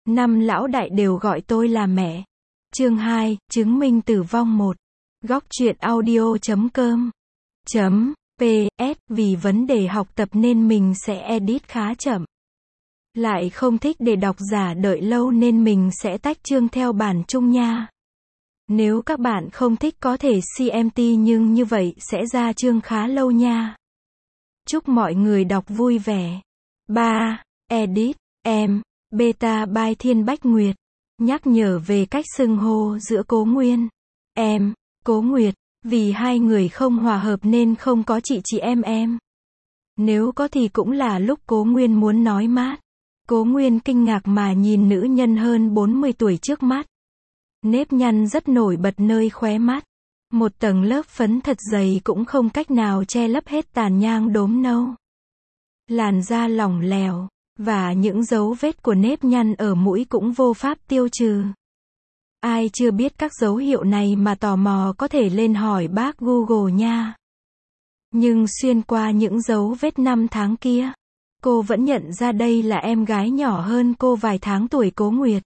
Năm lão đại đều gọi tôi là mẹ. Chương 2, chứng minh tử vong 1. Góc truyện audio.com .ps Vì vấn đề học tập nên mình sẽ edit khá chậm. Lại không thích để độc giả đợi lâu nên mình sẽ tách chương theo bản chung nha. Nếu các bạn không thích có thể CMT nhưng như vậy sẽ ra chương khá lâu nha. Chúc mọi người đọc vui vẻ. 3. Edit, em, Beta by Thiên Bách Nguyệt. Nhắc nhở về cách xưng hô giữa Cố Nguyên, em, Cố Nguyệt, vì hai người không hòa hợp nên không có chị em. Nếu có thì cũng là lúc Cố Nguyên muốn nói mát. Cố Nguyên kinh ngạc mà nhìn nữ nhân hơn 40 tuổi trước mắt. Nếp nhăn rất nổi bật nơi khóe mắt. Một tầng lớp phấn thật dày cũng không cách nào che lấp hết tàn nhang đốm nâu. Làn da lỏng lẻo, và những dấu vết của nếp nhăn ở mũi cũng vô pháp tiêu trừ. Ai chưa biết các dấu hiệu này mà tò mò có thể lên hỏi bác Google nha. Nhưng xuyên qua những dấu vết năm tháng kia, cô vẫn nhận ra đây là em gái nhỏ hơn cô vài tháng tuổi Cố Nguyệt.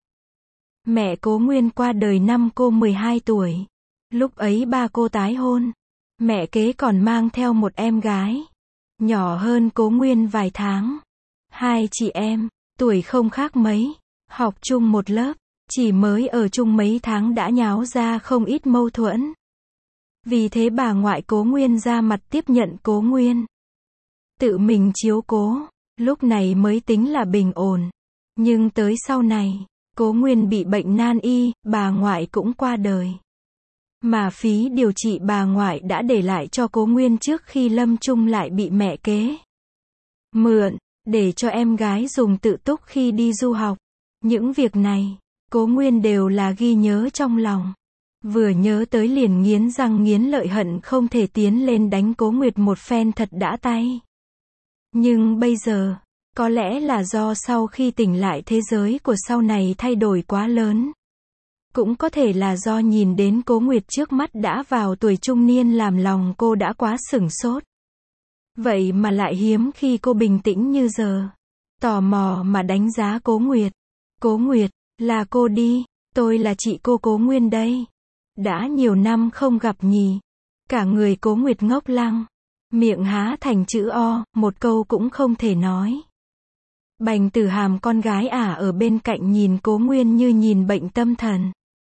Mẹ Cố Nguyên qua đời năm cô 12 tuổi. Lúc ấy ba cô tái hôn. Mẹ kế còn mang theo một em gái, nhỏ hơn Cố Nguyên vài tháng. Hai chị em, tuổi không khác mấy, học chung một lớp, chỉ mới ở chung mấy tháng đã nháo ra không ít mâu thuẫn. Vì thế bà ngoại Cố Nguyên ra mặt tiếp nhận Cố Nguyên, tự mình chiếu cố, lúc này mới tính là bình ổn. Nhưng tới sau này, Cố Nguyên bị bệnh nan y, bà ngoại cũng qua đời. Mà phí điều trị bà ngoại đã để lại cho Cố Nguyên trước khi lâm chung lại bị mẹ kế mượn, để cho em gái dùng tự túc khi đi du học. Những việc này, Cố Nguyên đều là ghi nhớ trong lòng. Vừa nhớ tới liền nghiến răng nghiến lợi hận không thể tiến lên đánh Cố Nguyệt một phen thật đã tay. Nhưng bây giờ, có lẽ là do sau khi tỉnh lại thế giới của sau này thay đổi quá lớn. Cũng có thể là do nhìn đến Cố Nguyệt trước mắt đã vào tuổi trung niên làm lòng cô đã quá sửng sốt. Vậy mà lại hiếm khi cô bình tĩnh như giờ. Tò mò mà đánh giá Cố Nguyệt. Cố Nguyệt, là cô đi, tôi là chị cô Cố Nguyên đây. Đã nhiều năm không gặp nhỉ. Cả người Cố Nguyệt ngốc lăng. Miệng há thành chữ O, một câu cũng không thể nói. Bành Tử Hàm con gái ở bên cạnh nhìn Cố Nguyên như nhìn bệnh tâm thần.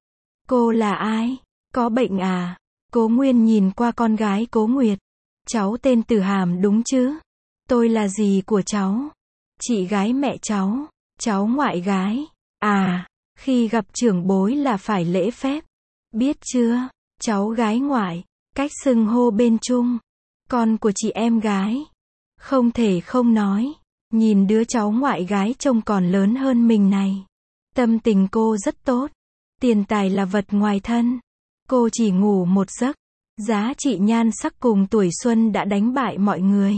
Cô là ai? Có bệnh à? Cố Nguyên nhìn qua con gái Cố Nguyệt. Cháu tên Tử Hàm đúng chứ? Tôi là dì của cháu. Chị gái mẹ cháu ngoại gái. À, khi gặp trưởng bối là phải lễ phép. Biết chưa? Cháu gái ngoại, cách xưng hô bên chung. Con của chị em gái. Không thể không nói. Nhìn đứa cháu ngoại gái trông còn lớn hơn mình này. Tâm tình cô rất tốt. Tiền tài là vật ngoài thân. Cô chỉ ngủ một giấc. Giá trị nhan sắc cùng tuổi xuân đã đánh bại mọi người.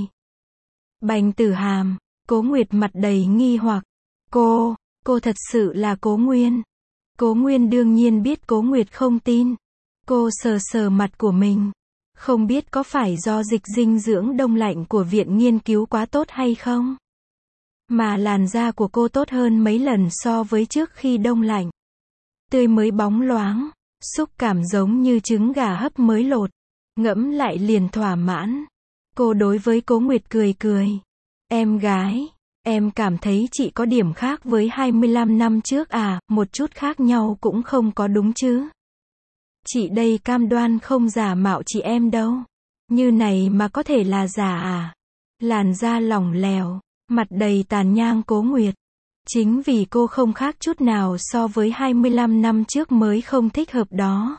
Bành Tử Hàm, Cố Nguyệt mặt đầy nghi hoặc. Cô thật sự là Cố Nguyên. Cố Nguyên đương nhiên biết Cố Nguyệt không tin. Cô sờ sờ mặt của mình. Không biết có phải do dịch dinh dưỡng đông lạnh của viện nghiên cứu quá tốt hay không? Mà làn da của cô tốt hơn mấy lần so với trước khi đông lạnh. Tươi mới bóng loáng, xúc cảm giống như trứng gà hấp mới lột. Ngẫm lại liền thỏa mãn. Cô đối với Cố Nguyệt cười cười. Em gái, em cảm thấy chị có điểm khác với 25 năm trước à, một chút khác nhau cũng không có đúng chứ. Chị đây cam đoan không giả mạo chị em đâu. Như này mà có thể là giả à? Làn da lỏng lẻo, mặt đầy tàn nhang Cố Nguyệt. Chính vì cô không khác chút nào so với 25 năm trước mới không thích hợp đó.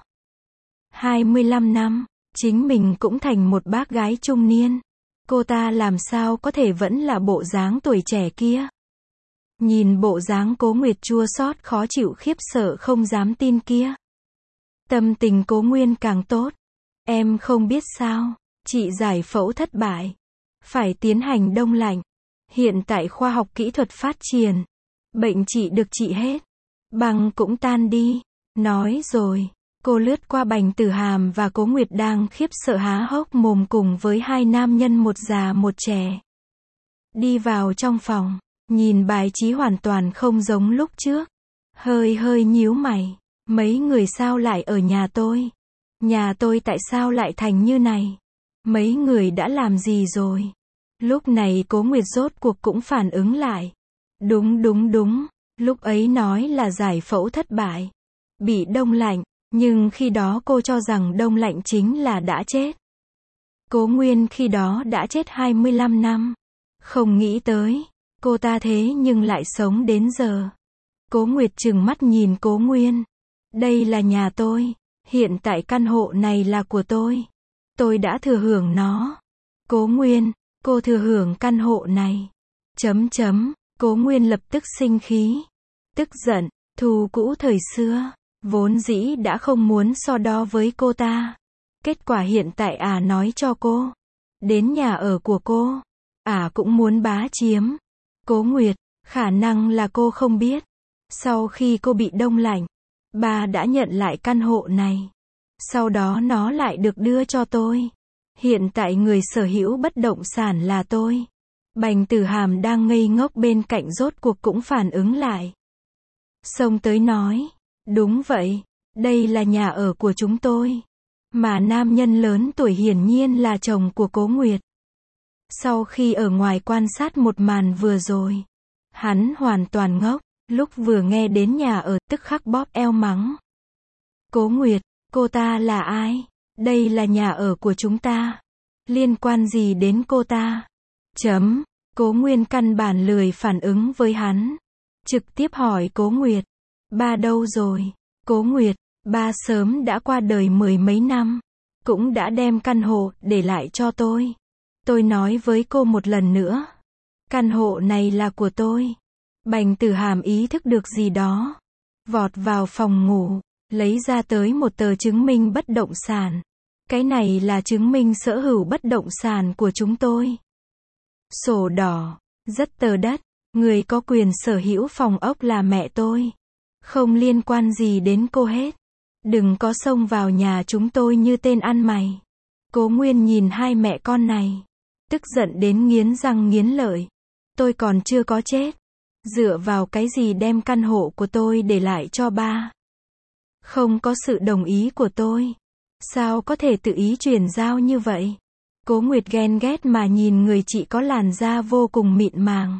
25 năm, chính mình cũng thành một bác gái trung niên. Cô ta làm sao có thể vẫn là bộ dáng tuổi trẻ kia? Nhìn bộ dáng Cố Nguyệt chua xót khó chịu khiếp sợ không dám tin kia. Tâm tình Cố Nguyên càng tốt. Em không biết sao, chị giải phẫu thất bại. Phải tiến hành đông lạnh. Hiện tại khoa học kỹ thuật phát triển. Bệnh chị được trị hết. Băng cũng tan đi. Nói rồi, cô lướt qua Bành Tử Hàm và Cố Nguyệt đang khiếp sợ há hốc mồm cùng với hai nam nhân một già một trẻ. Đi vào trong phòng, nhìn bài trí hoàn toàn không giống lúc trước. hơi hơi nhíu mày. Mấy người sao lại ở nhà tôi? Nhà tôi tại sao lại thành như này? Mấy người đã làm gì rồi? Lúc này Cố Nguyệt rốt cuộc cũng phản ứng lại. Đúng, lúc ấy nói là giải phẫu thất bại. Bị đông lạnh, nhưng khi đó cô cho rằng đông lạnh chính là đã chết. Cố Nguyên khi đó đã chết 25 năm. Không nghĩ tới, cô ta thế nhưng lại sống đến giờ. Cố Nguyệt trừng mắt nhìn Cố Nguyên. Đây là nhà tôi. Hiện tại căn hộ này là của tôi. Tôi đã thừa hưởng nó. Cố Nguyên, cô thừa hưởng căn hộ này. Cố Nguyên lập tức sinh khí. Tức giận, thù cũ thời xưa. Vốn dĩ đã không muốn so đo với cô ta. Kết quả hiện tại nói cho cô. Đến nhà ở của cô. Cũng muốn bá chiếm. Cố Nguyệt, khả năng là cô không biết. Sau khi cô bị đông lạnh, bà đã nhận lại căn hộ này. Sau đó nó lại được đưa cho tôi. Hiện tại người sở hữu bất động sản là tôi. Bành Tử Hàm đang ngây ngốc bên cạnh rốt cuộc cũng phản ứng lại. Xông tới nói. Đúng vậy, đây là nhà ở của chúng tôi. Mà nam nhân lớn tuổi hiển nhiên là chồng của Cố Nguyệt. Sau khi ở ngoài quan sát một màn vừa rồi, hắn hoàn toàn ngốc, lúc vừa nghe đến nhà ở tức khắc bóp eo mắng. Cố Nguyệt, cô ta là ai? Đây là nhà ở của chúng ta. Liên quan gì đến cô ta? Cố Nguyên căn bản lười phản ứng với hắn. Trực tiếp hỏi Cố Nguyệt. Ba đâu rồi? Cố Nguyệt, ba sớm đã qua đời 10 mấy năm. Cũng đã đem căn hộ để lại cho tôi. Tôi nói với cô một lần nữa. Căn hộ này là của tôi. Bành Tử Hàm ý thức được gì đó. Vọt vào phòng ngủ. Lấy ra tới một tờ chứng minh bất động sản. Cái này là chứng minh sở hữu bất động sản của chúng tôi. Sổ đỏ. Rất tờ đất. Người có quyền sở hữu phòng ốc là mẹ tôi. Không liên quan gì đến cô hết. Đừng có xông vào nhà chúng tôi như tên ăn mày. Cố Nguyên nhìn hai mẹ con này. Tức giận đến nghiến răng nghiến lợi. Tôi còn chưa có chết. Dựa vào cái gì đem căn hộ của tôi để lại cho ba? Không có sự đồng ý của tôi. Sao có thể tự ý chuyển giao như vậy? Cố Nguyệt ghen ghét mà nhìn người chị có làn da vô cùng mịn màng.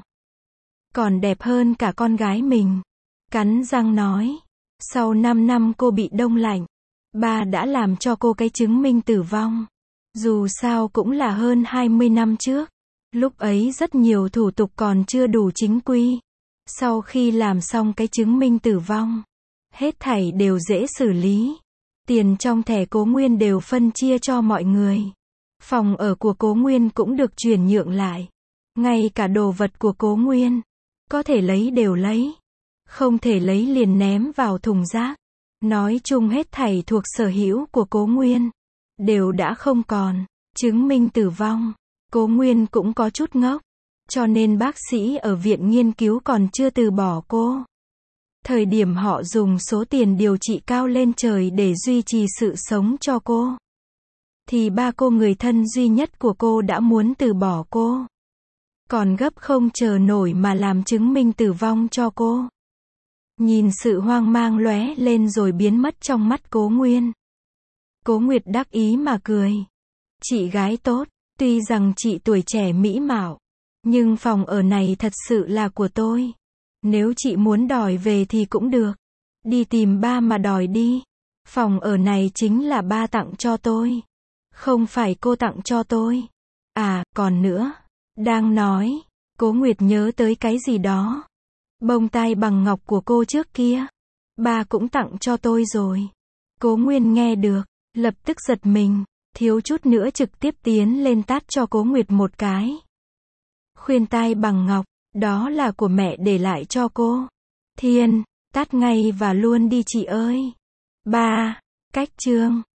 Còn đẹp hơn cả con gái mình. Cắn răng nói. Sau 5 năm cô bị đông lạnh. Ba đã làm cho cô cái chứng minh tử vong. Dù sao cũng là hơn 20 năm trước. Lúc ấy rất nhiều thủ tục còn chưa đủ chính quy. Sau khi làm xong cái chứng minh tử vong, hết thảy đều dễ xử lý. Tiền trong thẻ Cố Nguyên đều phân chia cho mọi người. Phòng ở của Cố Nguyên cũng được chuyển nhượng lại. Ngay cả đồ vật của Cố Nguyên, có thể lấy đều lấy. Không thể lấy liền ném vào thùng rác. Nói chung hết thảy thuộc sở hữu của Cố Nguyên đều đã không còn. Chứng minh tử vong. Cố Nguyên cũng có chút ngốc. Cho nên bác sĩ ở viện nghiên cứu còn chưa từ bỏ cô. Thời điểm họ dùng số tiền điều trị cao lên trời để duy trì sự sống cho cô, thì ba cô người thân duy nhất của cô đã muốn từ bỏ cô. Còn gấp không chờ nổi mà làm chứng minh tử vong cho cô. Nhìn sự hoang mang lóe lên rồi biến mất trong mắt Cố Nguyên. Cố Nguyệt đắc ý mà cười. Chị gái tốt, tuy rằng chị tuổi trẻ mỹ mạo, nhưng phòng ở này thật sự là của tôi. Nếu chị muốn đòi về thì cũng được. Đi tìm ba mà đòi đi. Phòng ở này chính là ba tặng cho tôi. Không phải cô tặng cho tôi. Còn nữa. Đang nói, Cố Nguyệt nhớ tới cái gì đó. Bông tai bằng ngọc của cô trước kia. Ba cũng tặng cho tôi rồi. Cố Nguyên nghe được, lập tức giật mình. Thiếu chút nữa trực tiếp tiến lên tát cho Cố Nguyệt một cái. Khuyên tai bằng ngọc, đó là của mẹ để lại cho cô. Thiên, tát ngay và luôn đi chị ơi. Cách chương.